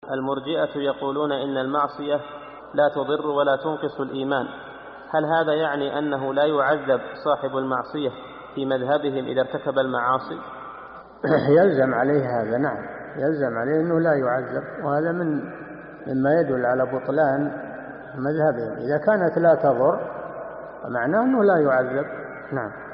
المرجئة يقولون إن المعصية لا تضر ولا تنقص الإيمان، هل هذا يعني أنه لا يعذب صاحب المعصية في مذهبهم إذا ارتكب المعاصي؟ يلزم عليه هذا، نعم، يلزم عليه أنه لا يعذب، وهذا مما يدل على بطلان مذهبهم. إذا كانت لا تضر فمعناه أنه لا يعذب. نعم.